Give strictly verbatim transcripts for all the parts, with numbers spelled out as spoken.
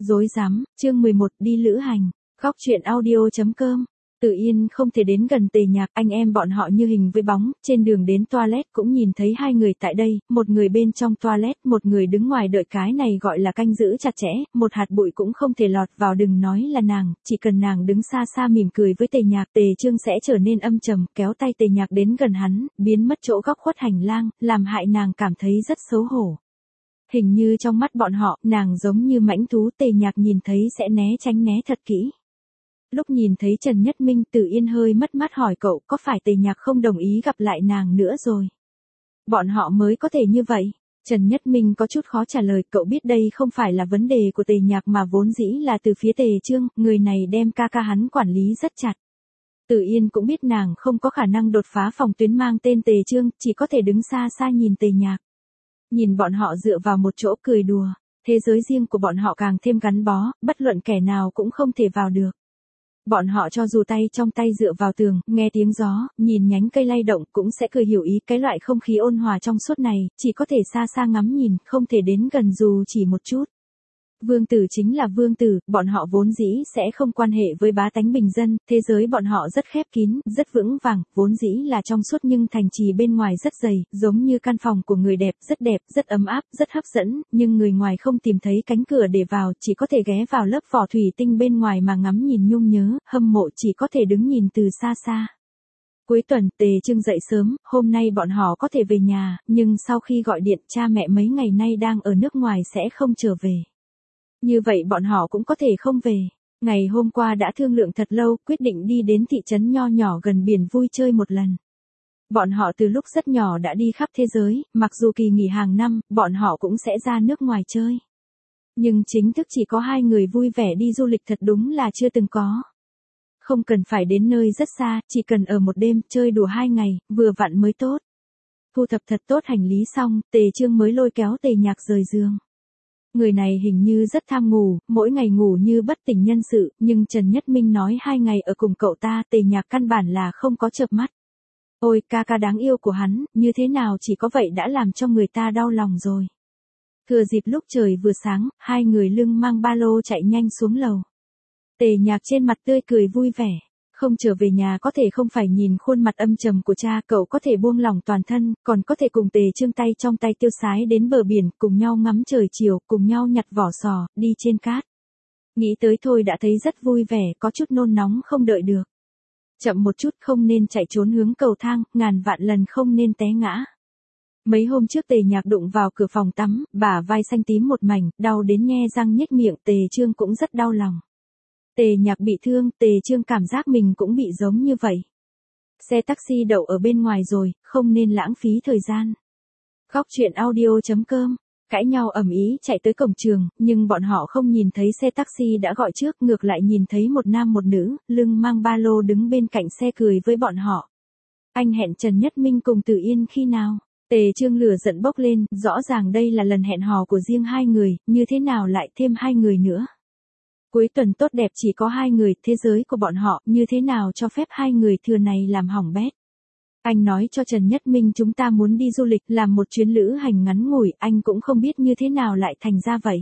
Dối rắm, chương mười một đi lữ hành, góc truyện audio.com. Tự Yên không thể đến gần Tề Nhạc, anh em bọn họ như hình với bóng, trên đường đến toilet cũng nhìn thấy hai người tại đây, một người bên trong toilet, một người đứng ngoài đợi, cái này gọi là canh giữ chặt chẽ, một hạt bụi cũng không thể lọt vào, đừng nói là nàng, chỉ cần nàng đứng xa xa mỉm cười với Tề Nhạc, Tề Trương sẽ trở nên âm trầm, kéo tay Tề Nhạc đến gần hắn, biến mất chỗ góc khuất hành lang, làm hại nàng cảm thấy rất xấu hổ. Hình như trong mắt bọn họ, nàng giống như mãnh thú, Tề Nhạc nhìn thấy sẽ né tránh né thật kỹ. Lúc nhìn thấy Trần Nhất Minh, Tự Yên hơi mất mát hỏi cậu có phải Tề Nhạc không đồng ý gặp lại nàng nữa rồi. Bọn họ mới có thể như vậy. Trần Nhất Minh có chút khó trả lời, cậu biết đây không phải là vấn đề của Tề Nhạc mà vốn dĩ là từ phía Tề Trương, người này đem ca ca hắn quản lý rất chặt. Tự Yên cũng biết nàng không có khả năng đột phá phòng tuyến mang tên Tề Trương, chỉ có thể đứng xa xa nhìn Tề Nhạc. Nhìn bọn họ dựa vào một chỗ cười đùa, thế giới riêng của bọn họ càng thêm gắn bó, bất luận kẻ nào cũng không thể vào được. Bọn họ cho dù tay trong tay dựa vào tường, nghe tiếng gió, nhìn nhánh cây lay động cũng sẽ cười hiểu ý, cái loại không khí ôn hòa trong suốt này, chỉ có thể xa xa ngắm nhìn, không thể đến gần dù chỉ một chút. Vương tử chính là vương tử, bọn họ vốn dĩ sẽ không quan hệ với bá tánh bình dân, thế giới bọn họ rất khép kín, rất vững vàng, vốn dĩ là trong suốt nhưng thành trì bên ngoài rất dày, giống như căn phòng của người đẹp, rất đẹp, rất ấm áp, rất hấp dẫn, nhưng người ngoài không tìm thấy cánh cửa để vào, chỉ có thể ghé vào lớp vỏ thủy tinh bên ngoài mà ngắm nhìn nhung nhớ, hâm mộ, chỉ có thể đứng nhìn từ xa xa. Cuối tuần, Tề Trương dậy sớm, hôm nay bọn họ có thể về nhà, nhưng sau khi gọi điện cha mẹ mấy ngày nay đang ở nước ngoài sẽ không trở về. Như vậy bọn họ cũng có thể không về. Ngày hôm qua đã thương lượng thật lâu, quyết định đi đến thị trấn nho nhỏ gần biển vui chơi một lần. Bọn họ từ lúc rất nhỏ đã đi khắp thế giới, mặc dù kỳ nghỉ hàng năm, bọn họ cũng sẽ ra nước ngoài chơi. Nhưng chính thức chỉ có hai người vui vẻ đi du lịch thật đúng là chưa từng có. Không cần phải đến nơi rất xa, chỉ cần ở một đêm, chơi đùa hai ngày, vừa vặn mới tốt. Thu thập thật tốt hành lý xong, Tề Trương mới lôi kéo Tề Nhạc rời giường. Người này hình như rất tham ngủ, mỗi ngày ngủ như bất tỉnh nhân sự, nhưng Trần Nhất Minh nói hai ngày ở cùng cậu ta, Tề Nhạc căn bản là không có chợp mắt. Ôi, ca ca đáng yêu của hắn, như thế nào chỉ có vậy đã làm cho người ta đau lòng rồi. Thừa dịp lúc trời vừa sáng, hai người lưng mang ba lô chạy nhanh xuống lầu. Tề Nhạc trên mặt tươi cười vui vẻ. Không trở về nhà có thể không phải nhìn khuôn mặt âm trầm của cha, cậu có thể buông lỏng toàn thân, còn có thể cùng Tề Trương tay trong tay tiêu sái đến bờ biển, cùng nhau ngắm trời chiều, cùng nhau nhặt vỏ sò, đi trên cát. Nghĩ tới thôi đã thấy rất vui vẻ, có chút nôn nóng không đợi được. Chậm một chút, không nên chạy trốn hướng cầu thang, ngàn vạn lần không nên té ngã. Mấy hôm trước Tề Nhạc đụng vào cửa phòng tắm, bả vai xanh tím một mảnh, đau đến nhe răng nhếch miệng, Tề Trương cũng rất đau lòng. Tề Nhạc bị thương, Tề Trương cảm giác mình cũng bị giống như vậy. Xe taxi đậu ở bên ngoài rồi, không nên lãng phí thời gian. Góc truyện audio.com, cãi nhau ầm ĩ chạy tới cổng trường, nhưng bọn họ không nhìn thấy xe taxi đã gọi trước, ngược lại nhìn thấy một nam một nữ, lưng mang ba lô đứng bên cạnh xe cười với bọn họ. Anh hẹn Trần Nhất Minh cùng Tự Yên khi nào? Tề Trương lửa giận bốc lên, rõ ràng đây là lần hẹn hò của riêng hai người, như thế nào lại thêm hai người nữa? Cuối tuần tốt đẹp chỉ có hai người, thế giới của bọn họ, như thế nào cho phép hai người thừa này làm hỏng bét. Anh nói cho Trần Nhất Minh chúng ta muốn đi du lịch, làm một chuyến lữ hành ngắn ngủi, anh cũng không biết như thế nào lại thành ra vậy.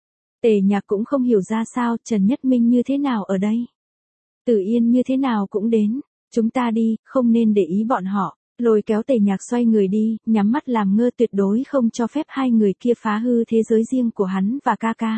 Tề Nhạc cũng không hiểu ra sao, Trần Nhất Minh như thế nào ở đây. Tự Yên như thế nào cũng đến, chúng ta đi, không nên để ý bọn họ. Lôi kéo Tề Nhạc xoay người đi, nhắm mắt làm ngơ, tuyệt đối không cho phép hai người kia phá hư thế giới riêng của hắn và ca ca.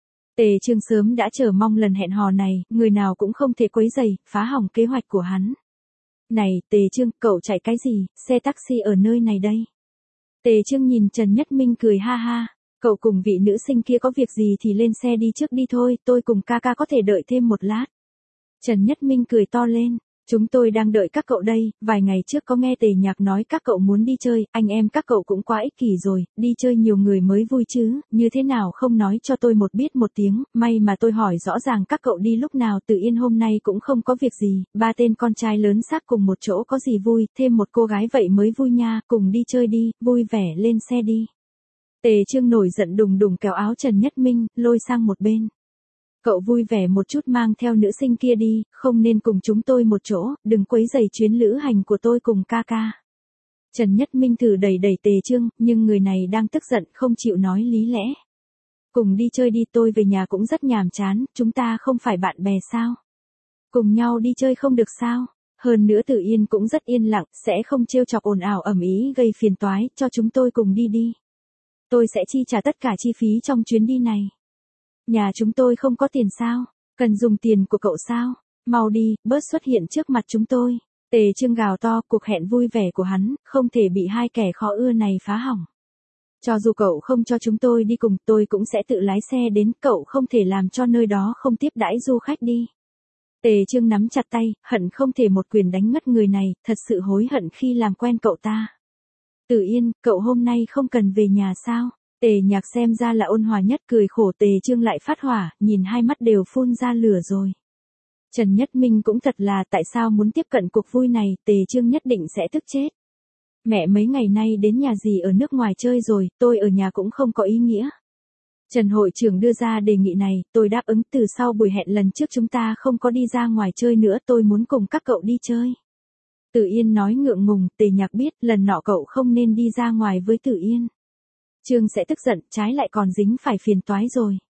Tề Trương sớm đã chờ mong lần hẹn hò này, người nào cũng không thể quấy rầy, phá hỏng kế hoạch của hắn. Này, Tề Trương, cậu chạy cái gì, xe taxi ở nơi này đây. Tề Trương nhìn Trần Nhất Minh cười ha ha, cậu cùng vị nữ sinh kia có việc gì thì lên xe đi trước đi thôi, tôi cùng ca ca có thể đợi thêm một lát. Trần Nhất Minh cười to lên. Chúng tôi đang đợi các cậu đây, vài ngày trước có nghe Tề Nhạc nói các cậu muốn đi chơi, anh em các cậu cũng quá ích kỷ rồi, đi chơi nhiều người mới vui chứ, như thế nào không nói cho tôi một biết một tiếng, may mà tôi hỏi rõ ràng các cậu đi lúc nào. Tự Yên hôm nay cũng không có việc gì, ba tên con trai lớn xác cùng một chỗ có gì vui, thêm một cô gái vậy mới vui nha, cùng đi chơi đi, vui vẻ lên xe đi. Tề Trương nổi giận đùng đùng kéo áo Trần Nhất Minh, lôi sang một bên. Cậu vui vẻ một chút mang theo nữ sinh kia đi, không nên cùng chúng tôi một chỗ, đừng quấy rầy chuyến lữ hành của tôi cùng ca ca. Trần Nhất Minh thử đẩy đẩy Tề Trương, nhưng người này đang tức giận không chịu nói lý lẽ. Cùng đi chơi đi, tôi về nhà cũng rất nhàm chán, chúng ta không phải bạn bè sao? Cùng nhau đi chơi không được sao? Hơn nữa Tử Yên cũng rất yên lặng, sẽ không trêu chọc ồn ào ầm ĩ gây phiền toái, cho chúng tôi cùng đi đi. Tôi sẽ chi trả tất cả chi phí trong chuyến đi này. Nhà chúng tôi không có tiền sao? Cần dùng tiền của cậu sao? Mau đi, bớt xuất hiện trước mặt chúng tôi. Tề Trương gào to, cuộc hẹn vui vẻ của hắn, không thể bị hai kẻ khó ưa này phá hỏng. Cho dù cậu không cho chúng tôi đi cùng, tôi cũng sẽ tự lái xe đến, cậu không thể làm cho nơi đó không tiếp đãi du khách đi. Tề Trương nắm chặt tay, hận không thể một quyền đánh ngất người này, thật sự hối hận khi làm quen cậu ta. Tử Yên, cậu hôm nay không cần về nhà sao? Tề Nhạc xem ra là ôn hòa nhất, cười khổ. Tề Trương lại phát hỏa, nhìn hai mắt đều phun ra lửa rồi. Trần Nhất Minh cũng thật là, tại sao muốn tiếp cận cuộc vui này, Tề Trương nhất định sẽ tức chết. Mẹ mấy ngày nay đến nhà dì ở nước ngoài chơi rồi, tôi ở nhà cũng không có ý nghĩa. Trần hội trưởng đưa ra đề nghị này, tôi đáp ứng. Từ sau buổi hẹn lần trước chúng ta không có đi ra ngoài chơi nữa, tôi muốn cùng các cậu đi chơi. Tử Yên nói ngượng ngùng. Tề Nhạc biết lần nọ cậu không nên đi ra ngoài với Tử Yên. Trương sẽ tức giận, trái lại còn dính phải phiền toái rồi.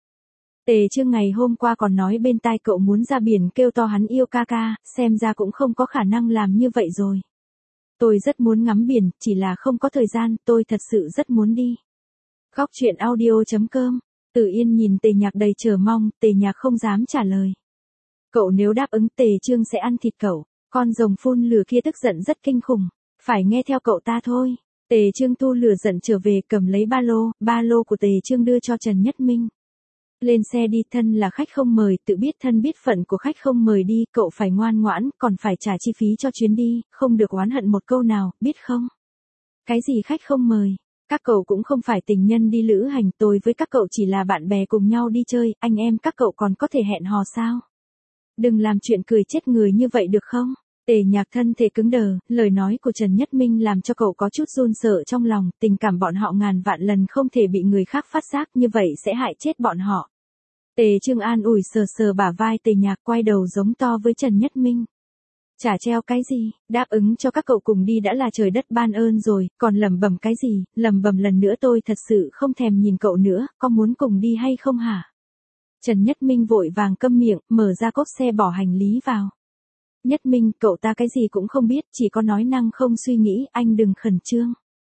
Tề Trương ngày hôm qua còn nói bên tai cậu muốn ra biển kêu to hắn yêu ca ca, xem ra cũng không có khả năng làm như vậy rồi. Tôi rất muốn ngắm biển, chỉ là không có thời gian, tôi thật sự rất muốn đi. Góc truyện audio chấm com. Tử Yên nhìn Tề Nhạc đầy chờ mong, Tề Nhạc không dám trả lời. Cậu nếu đáp ứng Tề Trương sẽ ăn thịt cậu, con rồng phun lửa kia tức giận rất kinh khủng, phải nghe theo cậu ta thôi. Tề Trương tu lửa giận trở về, cầm lấy ba lô, ba lô của Tề Trương đưa cho Trần Nhất Minh. Lên xe đi, thân là khách không mời, tự biết thân biết phận của khách không mời đi, cậu phải ngoan ngoãn, còn phải trả chi phí cho chuyến đi, không được oán hận một câu nào, biết không? Cái gì khách không mời? Các cậu cũng không phải tình nhân đi lữ hành, tôi với các cậu chỉ là bạn bè cùng nhau đi chơi, anh em các cậu còn có thể hẹn hò sao? Đừng làm chuyện cười chết người như vậy được không? Tề Nhạc thân thể cứng đờ, lời nói của Trần Nhất Minh làm cho cậu có chút run sợ trong lòng, tình cảm bọn họ ngàn vạn lần không thể bị người khác phát giác, như vậy sẽ hại chết bọn họ. Tề Trương an ủi sờ sờ bả vai Tề Nhạc, quay đầu giống to với Trần Nhất Minh. Chả treo cái gì, đáp ứng cho các cậu cùng đi đã là trời đất ban ơn rồi, còn lẩm bẩm cái gì, lẩm bẩm lần nữa tôi thật sự không thèm nhìn cậu nữa, có muốn cùng đi hay không hả? Trần Nhất Minh vội vàng câm miệng, mở ra cốp xe bỏ hành lý vào. Nhất Minh, cậu ta cái gì cũng không biết, chỉ có nói năng không suy nghĩ, anh đừng khẩn trương.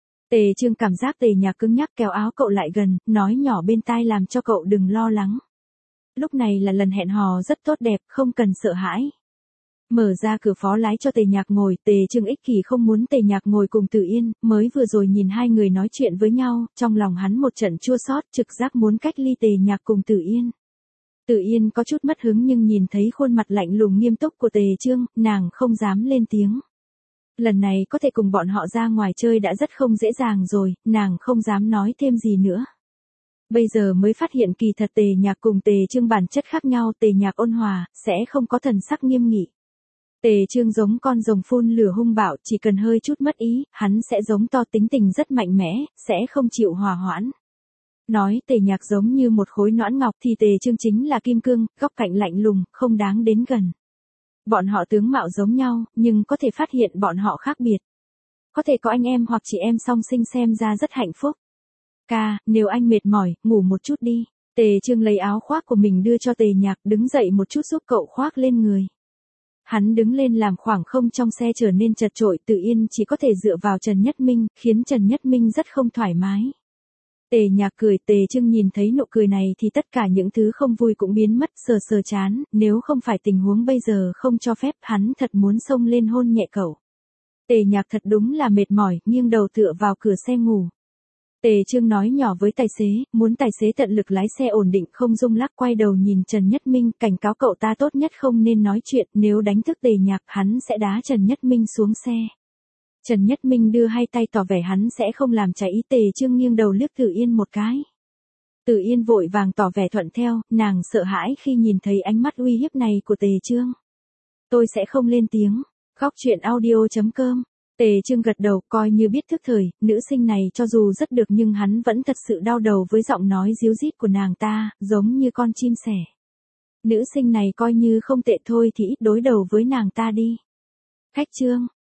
Tề Trương cảm giác Tề Nhạc cứng nhắc kéo áo cậu lại gần, nói nhỏ bên tai làm cho cậu đừng lo lắng. Lúc này là lần hẹn hò rất tốt đẹp, không cần sợ hãi. Mở ra cửa phó lái cho Tề Nhạc ngồi, Tề Trương ích kỷ không muốn Tề Nhạc ngồi cùng Tử Yên, mới vừa rồi nhìn hai người nói chuyện với nhau, trong lòng hắn một trận chua xót, trực giác muốn cách ly Tề Nhạc cùng Tử Yên. Tử Yên có chút mất hứng nhưng nhìn thấy khuôn mặt lạnh lùng nghiêm túc của Tề Trương, nàng không dám lên tiếng. Lần này có thể cùng bọn họ ra ngoài chơi đã rất không dễ dàng rồi, nàng không dám nói thêm gì nữa. Bây giờ mới phát hiện kỳ thật Tề Nhạc cùng Tề Trương bản chất khác nhau, Tề Nhạc ôn hòa, sẽ không có thần sắc nghiêm nghị. Tề Trương giống con rồng phun lửa hung bạo, chỉ cần hơi chút mất ý, hắn sẽ giống to, tính tình rất mạnh mẽ, sẽ không chịu hòa hoãn. Nói Tề Nhạc giống như một khối nõn ngọc thì Tề Trương chính là kim cương, góc cạnh lạnh lùng, không đáng đến gần. Bọn họ tướng mạo giống nhau, nhưng có thể phát hiện bọn họ khác biệt. Có thể có anh em hoặc chị em song sinh xem ra rất hạnh phúc. Ca, nếu anh mệt mỏi, ngủ một chút đi. Tề Trương lấy áo khoác của mình đưa cho Tề Nhạc, đứng dậy một chút giúp cậu khoác lên người. Hắn đứng lên làm khoảng không trong xe trở nên chật chội, Tử Yên chỉ có thể dựa vào Trần Nhất Minh, khiến Trần Nhất Minh rất không thoải mái. Tề Nhạc cười, Tề Trương nhìn thấy nụ cười này thì tất cả những thứ không vui cũng biến mất, sờ sờ chán, nếu không phải tình huống bây giờ không cho phép, hắn thật muốn xông lên hôn nhẹ cậu. Tề Nhạc thật đúng là mệt mỏi, nghiêng đầu tựa vào cửa xe ngủ. Tề Trương nói nhỏ với tài xế, muốn tài xế tận lực lái xe ổn định không rung lắc, quay đầu nhìn Trần Nhất Minh, cảnh cáo cậu ta tốt nhất không nên nói chuyện, nếu đánh thức Tề Nhạc hắn sẽ đá Trần Nhất Minh xuống xe. Trần Nhất Minh đưa hai tay tỏ vẻ hắn sẽ không làm trái ý. Tề Trương nghiêng đầu liếc Tử Yên một cái. Tử Yên vội vàng tỏ vẻ thuận theo, nàng sợ hãi khi nhìn thấy ánh mắt uy hiếp này của Tề Trương. Tôi sẽ không lên tiếng. Góc truyện audio chấm com. Tề Trương gật đầu, coi như biết thức thời, nữ sinh này cho dù rất được nhưng hắn vẫn thật sự đau đầu với giọng nói díu dít của nàng ta, giống như con chim sẻ. Nữ sinh này coi như không tệ thôi thì ít đối đầu với nàng ta đi. Khách Trương.